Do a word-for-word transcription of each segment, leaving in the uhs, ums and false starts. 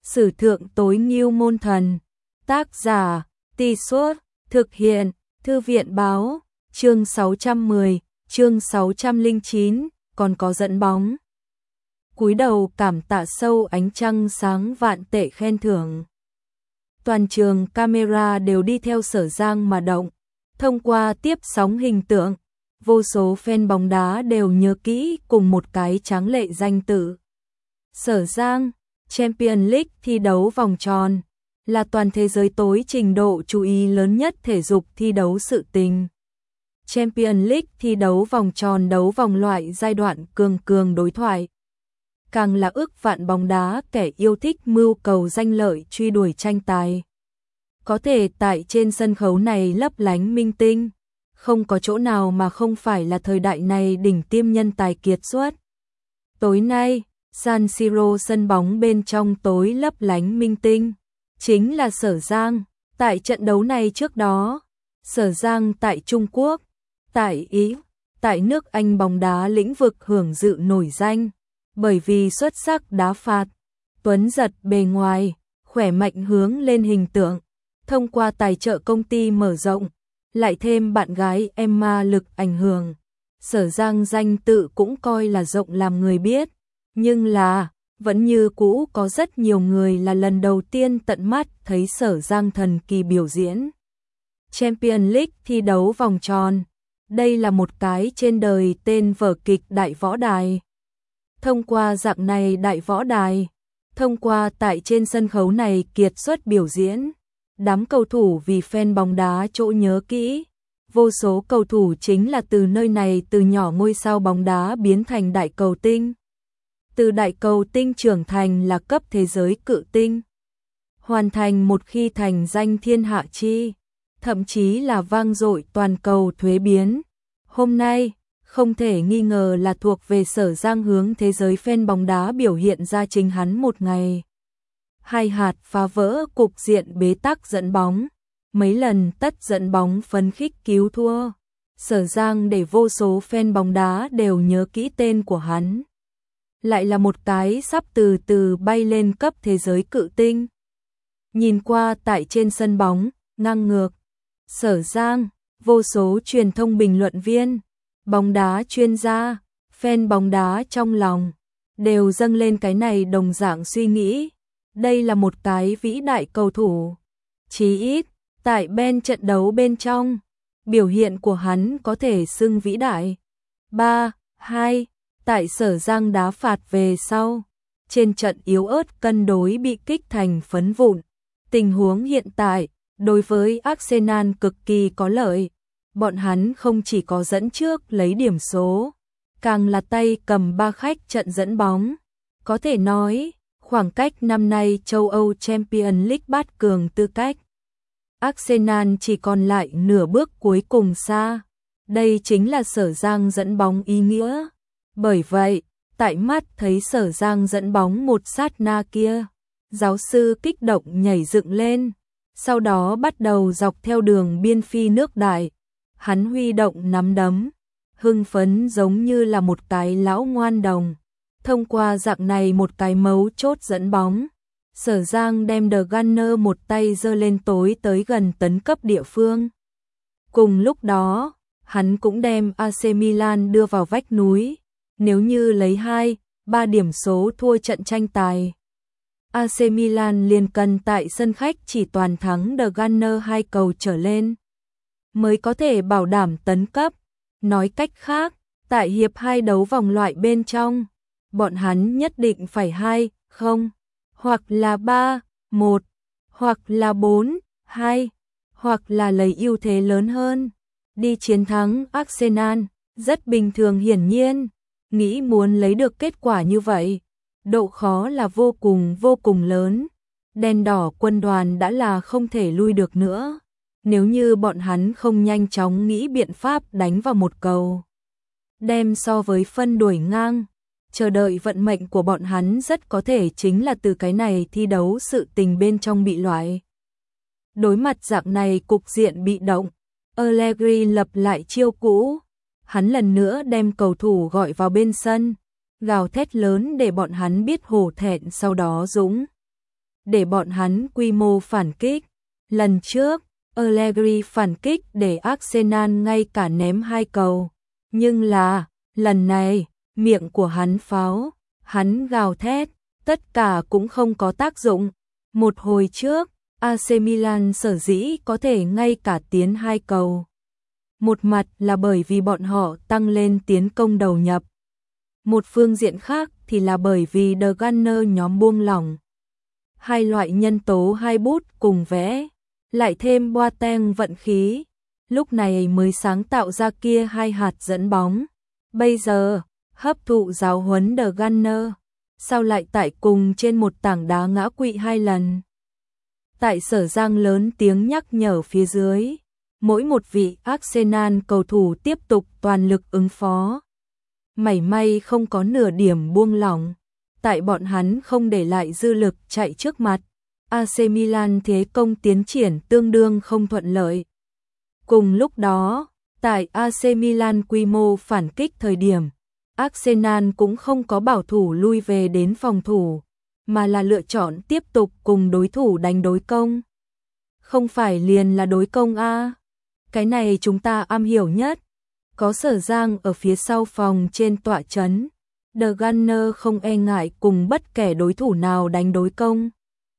Sử thượng tối ngưu môn thần. Tác giả, Tì Suốt, thực hiện, Thư viện báo, chương sáu trăm mười, chương sáu trăm lẻ chín, còn có dẫn bóng. Cúi đầu cảm tạ sâu ánh trăng sáng vạn tệ khen thưởng. Toàn trường camera đều đi theo Sở Giang mà động, thông qua tiếp sóng hình tượng, vô số fan bóng đá đều nhớ kỹ cùng một cái tráng lệ danh tự. Sở Giang, Champions League thi đấu vòng tròn, là toàn thế giới tối trình độ chú ý lớn nhất thể dục thi đấu sự tình. Champions League thi đấu vòng tròn đấu vòng loại giai đoạn cường cường đối thoại. Càng là ước vạn bóng đá kẻ yêu thích mưu cầu danh lợi truy đuổi tranh tài. Có thể tại trên sân khấu này lấp lánh minh tinh, không có chỗ nào mà không phải là thời đại này đỉnh tiêm nhân tài kiệt xuất. Tối nay, San Siro sân bóng bên trong tối lấp lánh minh tinh, chính là Sở Giang. Tại trận đấu này trước đó, Sở Giang tại Trung Quốc, tại Ý, tại nước Anh bóng đá lĩnh vực hưởng dự nổi danh, bởi vì xuất sắc đá phạt, tuấn giật bề ngoài, khỏe mạnh hướng lên hình tượng, thông qua tài trợ công ty mở rộng, lại thêm bạn gái Emma lực ảnh hưởng. Sở Giang danh tự cũng coi là rộng làm người biết, nhưng là, vẫn như cũ có rất nhiều người là lần đầu tiên tận mắt thấy Sở Giang thần kỳ biểu diễn. Champions League thi đấu vòng tròn, đây là một cái trên đời tên vở kịch đại võ đài. Thông qua dạng này đại võ đài, thông qua tại trên sân khấu này kiệt xuất biểu diễn, đám cầu thủ vì fan bóng đá chỗ nhớ kỹ. Vô số cầu thủ chính là từ nơi này từ nhỏ ngôi sao bóng đá biến thành đại cầu tinh. Từ đại cầu tinh trưởng thành là cấp thế giới cự tinh. Hoàn thành một khi thành danh thiên hạ chi, thậm chí là vang dội toàn cầu thuế biến. Hôm nay, không thể nghi ngờ là thuộc về Sở Giang hướng thế giới fan bóng đá biểu hiện ra chính hắn một ngày. Hai hạt phá vỡ cục diện bế tắc dẫn bóng, mấy lần tất dẫn bóng phấn khích cứu thua. Sở Giang để vô số fan bóng đá đều nhớ kỹ tên của hắn. Lại là một cái sắp từ từ bay lên cấp thế giới cự tinh. Nhìn qua tại trên sân bóng, ngang ngược, Sở Giang, vô số truyền thông bình luận viên, bóng đá chuyên gia, fan bóng đá trong lòng, đều dâng lên cái này đồng dạng suy nghĩ. Đây là một cái vĩ đại cầu thủ. Chí ít, tại bên trận đấu bên trong, biểu hiện của hắn có thể xưng vĩ đại. ba, hai, tại Sở Giang đá phạt về sau, trên trận yếu ớt cân đối bị kích thành phấn vụn. Tình huống hiện tại, đối với Arsenal cực kỳ có lợi. Bọn hắn không chỉ có dẫn trước lấy điểm số, càng là tay cầm ba khách trận dẫn bóng. Có thể nói, khoảng cách năm nay châu Âu Champions League bát cường tư cách, Arsenal chỉ còn lại nửa bước cuối cùng xa. Đây chính là Sở Giang dẫn bóng ý nghĩa. Bởi vậy, tại mắt thấy Sở Giang dẫn bóng một sát na kia, giáo sư kích động nhảy dựng lên, sau đó bắt đầu dọc theo đường biên phi nước đại. Hắn huy động nắm đấm, hưng phấn giống như là một cái lão ngoan đồng. Thông qua dạng này một cái mấu chốt dẫn bóng, Sở Giang đem The Gunner một tay giơ lên tối tới gần tấn cấp địa phương. Cùng lúc đó, hắn cũng đem a xê Milan đưa vào vách núi. Nếu như lấy hai, ba điểm số thua trận tranh tài, a xê Milan liền cần tại sân khách chỉ toàn thắng The Gunner hai cầu trở lên, mới có thể bảo đảm tấn cấp. Nói cách khác, tại hiệp hai đấu vòng loại bên trong, bọn hắn nhất định phải hai không, hoặc là ba một, hoặc là bốn hai, hoặc là lấy ưu thế lớn hơn, đi chiến thắng Arsenal. Rất bình thường, hiển nhiên, nghĩ muốn lấy được kết quả như vậy, độ khó là vô cùng vô cùng lớn. Đen đỏ quân đoàn đã là không thể lui được nữa. Nếu như bọn hắn không nhanh chóng nghĩ biện pháp đánh vào một cầu, đem so với phân đuổi ngang, chờ đợi vận mệnh của bọn hắn rất có thể chính là từ cái này thi đấu sự tình bên trong bị loại. Đối mặt dạng này cục diện bị động, Allegri lập lại chiêu cũ. Hắn lần nữa đem cầu thủ gọi vào bên sân, gào thét lớn để bọn hắn biết hổ thẹn, sau đó dũng để bọn hắn quy mô phản kích. Lần trước, Allegri phản kích để Arsenal ngay cả ném hai cầu. Nhưng là, lần này, miệng của hắn pháo, hắn gào thét, tất cả cũng không có tác dụng. Một hồi trước, a xê Milan sở dĩ có thể ngay cả tiến hai cầu. Một mặt là bởi vì bọn họ tăng lên tiến công đầu nhập. Một phương diện khác thì là bởi vì The Gunner nhóm buông lỏng. Hai loại nhân tố hai bút cùng vẽ, lại thêm Boateng vận khí, lúc này mới sáng tạo ra kia hai hạt dẫn bóng. Bây giờ, hấp thụ giáo huấn The Gunner, sao lại tại cùng trên một tảng đá ngã quỵ hai lần. Tại Sở Giang lớn tiếng nhắc nhở phía dưới, mỗi một vị Arsenal cầu thủ tiếp tục toàn lực ứng phó. Mảy may không có nửa điểm buông lỏng, tại bọn hắn không để lại dư lực chạy trước mặt. a xê Milan thế công tiến triển tương đương không thuận lợi. Cùng lúc đó, tại a xê Milan quy mô phản kích thời điểm, Arsenal cũng không có bảo thủ lui về đến phòng thủ, mà là lựa chọn tiếp tục cùng đối thủ đánh đối công. Không phải liền là đối công a? Cái này chúng ta am hiểu nhất. Có Sở Giang ở phía sau phòng trên tọa trấn, The Gunner không e ngại cùng bất kể đối thủ nào đánh đối công.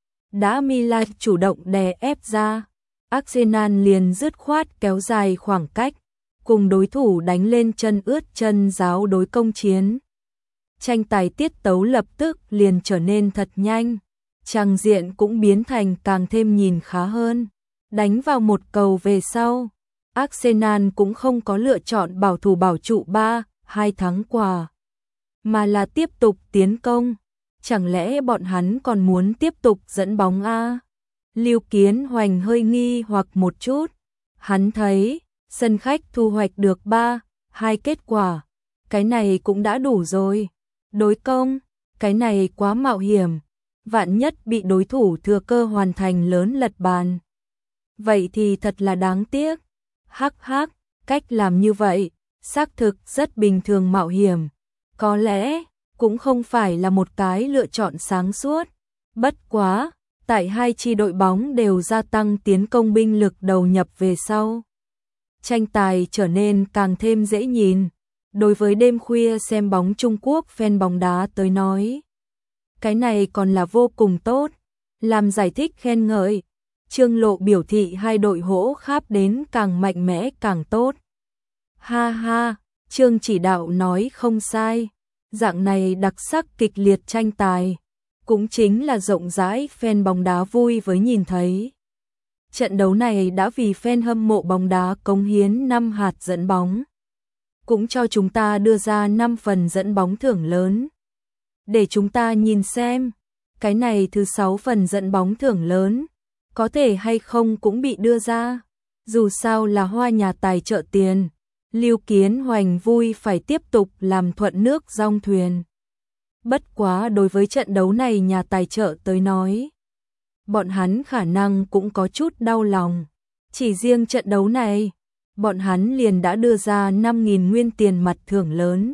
Đã Milan chủ động đè ép ra, Arsenal liền dứt khoát kéo dài khoảng cách, cùng đối thủ đánh lên chân ướt chân giáo đối công chiến. Tranh tài tiết tấu lập tức liền trở nên thật nhanh, tràng diện cũng biến thành càng thêm nhìn khá hơn. Đánh vào một cầu về sau, Arsenal cũng không có lựa chọn bảo thủ bảo trụ ba hai thắng quả, mà là tiếp tục tiến công. Chẳng lẽ bọn hắn còn muốn tiếp tục dẫn bóng a? Lưu Kiến Hoành hơi nghi hoặc một chút. Hắn thấy sân khách thu hoạch được ba hai kết quả, cái này cũng đã đủ rồi. Đối công, cái này quá mạo hiểm, vạn nhất bị đối thủ thừa cơ hoàn thành lớn lật bàn. Vậy thì thật là đáng tiếc. Hắc hắc, cách làm như vậy, xác thực rất bình thường mạo hiểm. Có lẽ, cũng không phải là một cái lựa chọn sáng suốt. Bất quá, tại hai chi đội bóng đều gia tăng tiến công binh lực đầu nhập về sau. Tranh tài trở nên càng thêm dễ nhìn. Đối với đêm khuya xem bóng Trung Quốc fan bóng đá tới nói, cái này còn là vô cùng tốt. Làm giải thích khen ngợi, Trương Lộ biểu thị hai đội hỗ kháp đến càng mạnh mẽ càng tốt. Ha ha, Trương chỉ đạo nói không sai. Dạng này đặc sắc kịch liệt tranh tài, cũng chính là rộng rãi fan bóng đá vui với nhìn thấy. Trận đấu này đã vì fan hâm mộ bóng đá cống hiến năm hạt dẫn bóng, cũng cho chúng ta đưa ra năm phần dẫn bóng thưởng lớn. Để chúng ta nhìn xem, cái này thứ sáu phần dẫn bóng thưởng lớn, có thể hay không cũng bị đưa ra. Dù sao là hoa nhà tài trợ tiền, Lưu Kiến Hoành vui phải tiếp tục làm thuận nước dong thuyền. Bất quá đối với trận đấu này nhà tài trợ tới nói, bọn hắn khả năng cũng có chút đau lòng. Chỉ riêng trận đấu này, bọn hắn liền đã đưa ra năm nghìn nguyên tiền mặt thưởng lớn.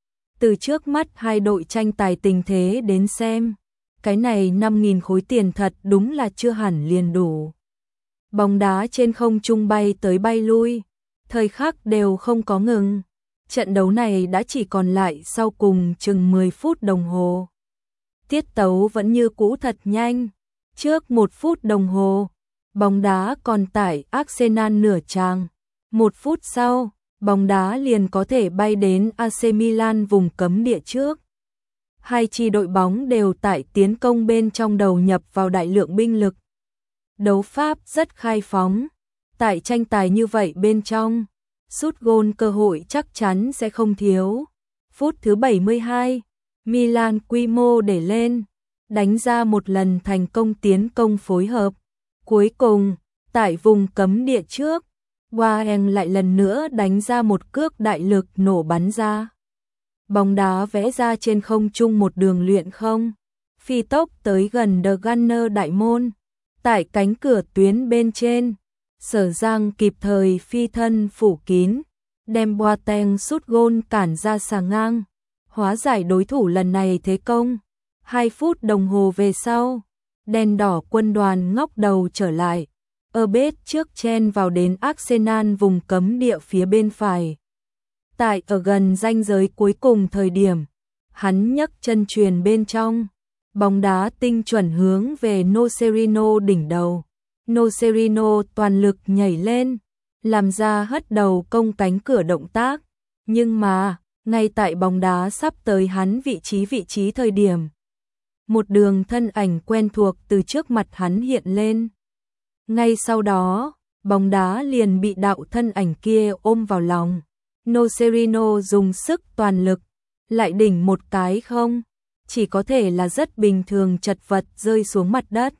Từ trước mắt hai đội tranh tài tình thế đến xem, cái này năm nghìn khối tiền thật đúng là chưa hẳn liền đủ. Bóng đá trên không trung bay tới bay lui, thời khắc đều không có ngừng. Trận đấu này đã chỉ còn lại sau cùng chừng mười phút đồng hồ. Tiết tấu vẫn như cũ thật nhanh. Trước một phút đồng hồ, bóng đá còn tải Arsenal nửa tràng. Một phút sau, bóng đá liền có thể bay đến a xê Milan vùng cấm địa trước. Hai chi đội bóng đều tại tiến công bên trong đầu nhập vào đại lượng binh lực. Đấu pháp rất khai phóng. Tại tranh tài như vậy bên trong, sút gôn cơ hội chắc chắn sẽ không thiếu. Phút thứ bảy mươi hai, Milan quy mô để lên, đánh ra một lần thành công tiến công phối hợp. Cuối cùng, tại vùng cấm địa trước, Boateng lại lần nữa đánh ra một cước đại lực nổ bắn ra. Bóng đá vẽ ra trên không trung một đường luyện không, phi tốc tới gần The Gunner đại môn. Tại cánh cửa tuyến bên trên, Sở Giang kịp thời phi thân phủ kín, đem Boateng sút gôn cản ra xà ngang, hóa giải đối thủ lần này thế công. Hai phút đồng hồ về sau, đen đỏ quân đoàn ngóc đầu trở lại. Ở bết trước chen vào đến Arsenal vùng cấm địa phía bên phải. Tại ở gần ranh giới cuối cùng thời điểm, hắn nhấc chân chuyền bên trong. Bóng đá tinh chuẩn hướng về Nocerino đỉnh đầu. Nocerino toàn lực nhảy lên, làm ra hất đầu công cánh cửa động tác. Nhưng mà, ngay tại bóng đá sắp tới hắn vị trí vị trí thời điểm, một đường thân ảnh quen thuộc từ trước mặt hắn hiện lên. Ngay sau đó, bóng đá liền bị đạo thân ảnh kia ôm vào lòng. Nocerino dùng sức toàn lực, lại đỉnh một cái không, chỉ có thể là rất bình thường chật vật rơi xuống mặt đất.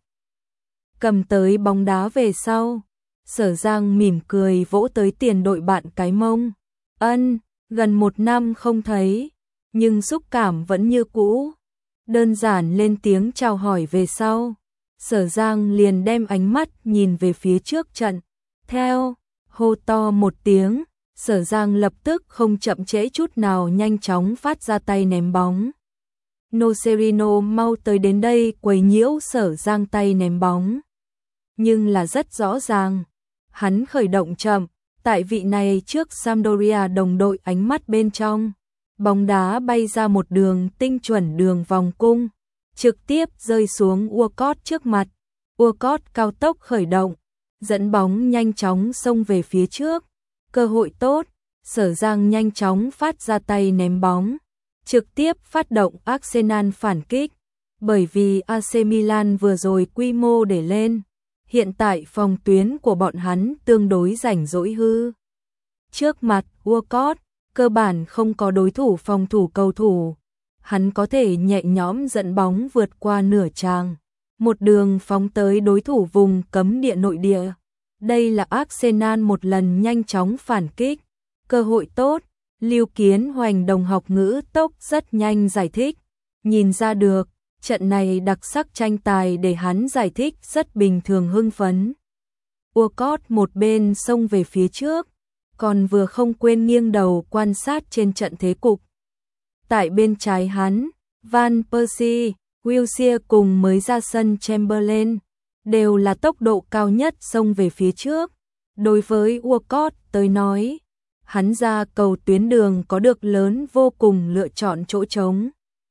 Cầm tới bóng đá về sau, Sở Giang mỉm cười vỗ tới tiền đội bạn cái mông. Ân, gần một năm không thấy, nhưng xúc cảm vẫn như cũ. Đơn giản lên tiếng chào hỏi về sau, Sở Giang liền đem ánh mắt nhìn về phía trước trận. Theo, hô to một tiếng, Sở Giang lập tức không chậm trễ chút nào nhanh chóng phát ra tay ném bóng. Nocerino mau tới đến đây quấy nhiễu Sở Giang tay ném bóng. Nhưng là rất rõ ràng, hắn khởi động chậm, tại vị này trước Sampdoria đồng đội ánh mắt bên trong. Bóng đá bay ra một đường tinh chuẩn đường vòng cung, trực tiếp rơi xuống Walcott trước mặt. Walcott cao tốc khởi động, dẫn bóng nhanh chóng xông về phía trước. Cơ hội tốt, Sở Giang nhanh chóng phát ra tay ném bóng, trực tiếp phát động Arsenal phản kích. Bởi vì a xê Milan vừa rồi quy mô để lên, hiện tại phòng tuyến của bọn hắn tương đối rảnh rỗi hư. Trước mặt Walcott, cơ bản không có đối thủ phòng thủ cầu thủ. Hắn có thể nhẹ nhõm dẫn bóng vượt qua nửa tràng, một đường phóng tới đối thủ vùng cấm địa nội địa. Đây là Arsenal một lần nhanh chóng phản kích. Cơ hội tốt, Lưu Kiến Hoành đồng học ngữ tốc rất nhanh giải thích. Nhìn ra được, trận này đặc sắc tranh tài để hắn giải thích rất bình thường hưng phấn. Walcott một bên xông về phía trước, còn vừa không quên nghiêng đầu quan sát trên trận thế cục. Tại bên trái hắn, Van Persie, Wilshere cùng mới ra sân Chamberlain đều là tốc độ cao nhất xông về phía trước. Đối với Walcott tới nói, hắn ra cầu tuyến đường có được lớn vô cùng lựa chọn chỗ trống.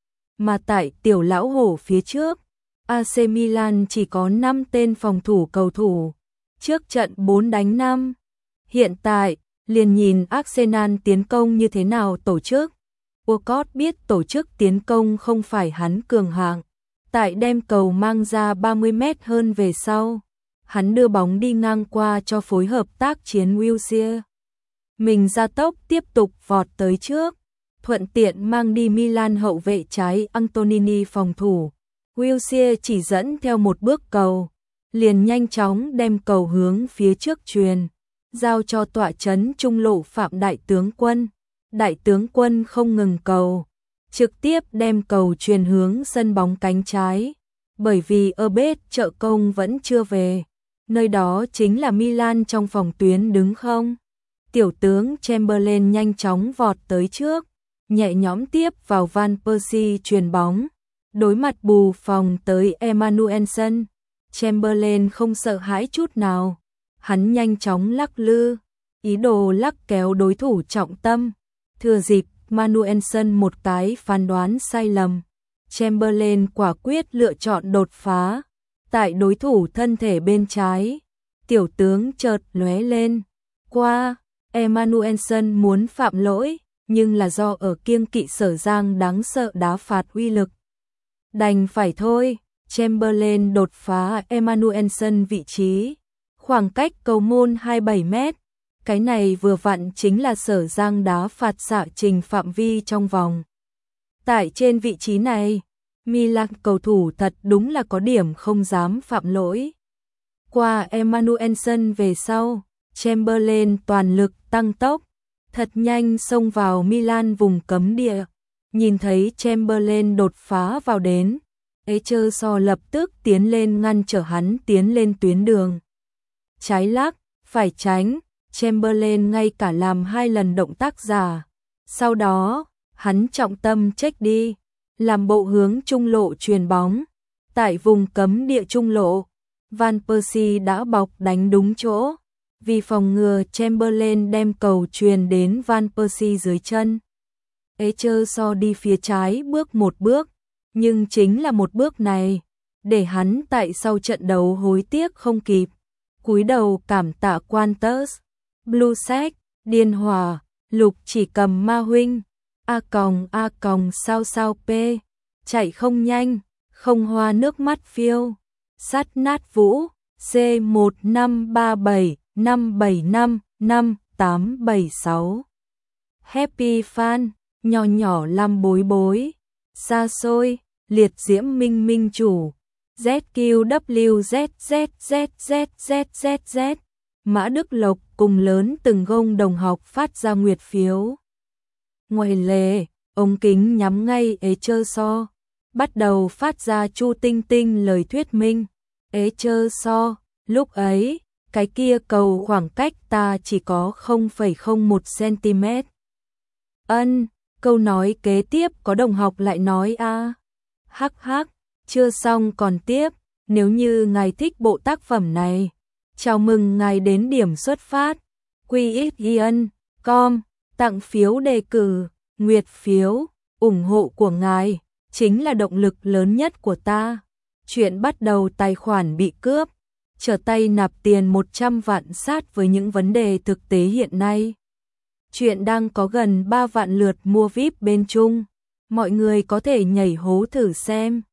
Mà tại tiểu lão hổ phía trước, a xê Milan chỉ có năm tên phòng thủ cầu thủ, trước trận bốn đánh năm. Hiện tại, liền nhìn Arsenal tiến công như thế nào tổ chức. Walcott biết tổ chức tiến công không phải hắn cường hạng. Tại đem cầu mang ra ba mươi mét hơn về sau, hắn đưa bóng đi ngang qua cho phối hợp tác chiến Wilshere. Mình ra tốc tiếp tục vọt tới trước, thuận tiện mang đi Milan hậu vệ trái Antonini phòng thủ. Wilshere chỉ dẫn theo một bước cầu, liền nhanh chóng đem cầu hướng phía trước truyền, giao cho tọa trấn trung lộ Phạm Đại tướng quân. Đại tướng quân không ngừng cầu, trực tiếp đem cầu truyền hướng sân bóng cánh trái. Bởi vì ở bết trợ công vẫn chưa về, nơi đó chính là Milan trong phòng tuyến đứng không. Tiểu tướng Chamberlain nhanh chóng vọt tới trước, nhẹ nhõm tiếp vào Van Persie truyền bóng. Đối mặt bù phòng tới Emmanuelson, Chamberlain không sợ hãi chút nào. Hắn nhanh chóng lắc lư, ý đồ lắc kéo đối thủ trọng tâm. Thừa dịp Manuelson một cái phán đoán sai lầm, Chamberlain quả quyết lựa chọn đột phá. Tại đối thủ thân thể bên trái, tiểu tướng chợt lóe lên qua. Emmanuelson muốn phạm lỗi, nhưng là do ở kiêng kỵ Sở Giang đáng sợ đá phạt uy lực. Đành phải thôi, Chamberlain đột phá Emmanuelson vị trí, khoảng cách cầu môn hai mươi bảy mét. Cái này vừa vặn chính là Sở Giang đá phạt xạ trình phạm vi trong vòng. Tại trên vị trí này, Milan cầu thủ thật đúng là có điểm không dám phạm lỗi. Qua Emmanuelson về sau, Chamberlain toàn lực tăng tốc, thật nhanh xông vào Milan vùng cấm địa. Nhìn thấy Chamberlain đột phá vào đến, Ederson lập tức tiến lên ngăn trở hắn tiến lên tuyến đường. Trái lắc, phải tránh, Chamberlain ngay cả làm hai lần động tác giả. Sau đó, hắn trọng tâm check đi, làm bộ hướng trung lộ truyền bóng. Tại vùng cấm địa trung lộ, Van Persie đã bọc đánh đúng chỗ. Vì phòng ngừa Chamberlain đem cầu truyền đến Van Persie dưới chân. Echershaw đi phía trái bước một bước, nhưng chính là một bước này, để hắn tại sau trận đấu hối tiếc không kịp. Cúi đầu cảm tạ Qantas, Blue Sack, Điên Hòa, Lục Chỉ Cầm Ma huynh, A còng A còng sao sao P, chạy không nhanh, không hoa nước mắt phiêu, sắt nát vũ, C một năm ba bảy năm bảy năm năm tám bảy sáu. Happy Fan, nhỏ nhỏ làm bối bối, xa xôi, liệt diễm minh minh chủ, Z Q W Z Z Z Z Z Z Z. Mã Đức Lộc cùng lớn từng gông đồng học phát ra nguyệt phiếu. Ngoài lề, ống kính nhắm ngay Echershaw, bắt đầu phát ra Chu Tinh Tinh lời thuyết minh. Echershaw, lúc ấy, cái kia cầu khoảng cách ta chỉ có không phẩy không một xăng-ti-mét. Ân, câu nói kế tiếp có đồng học lại nói a. Hắc hắc, chưa xong còn tiếp, nếu như ngài thích bộ tác phẩm này, chào mừng ngài đến điểm xuất phát. quy ích ian chấm com, tặng phiếu đề cử, nguyệt phiếu, ủng hộ của ngài chính là động lực lớn nhất của ta. Chuyện bắt đầu tài khoản bị cướp, trở tay nạp tiền một trăm vạn sát với những vấn đề thực tế hiện nay. Chuyện đang có gần ba vạn lượt mua vi ai pi bên Trung, mọi người có thể nhảy hố thử xem.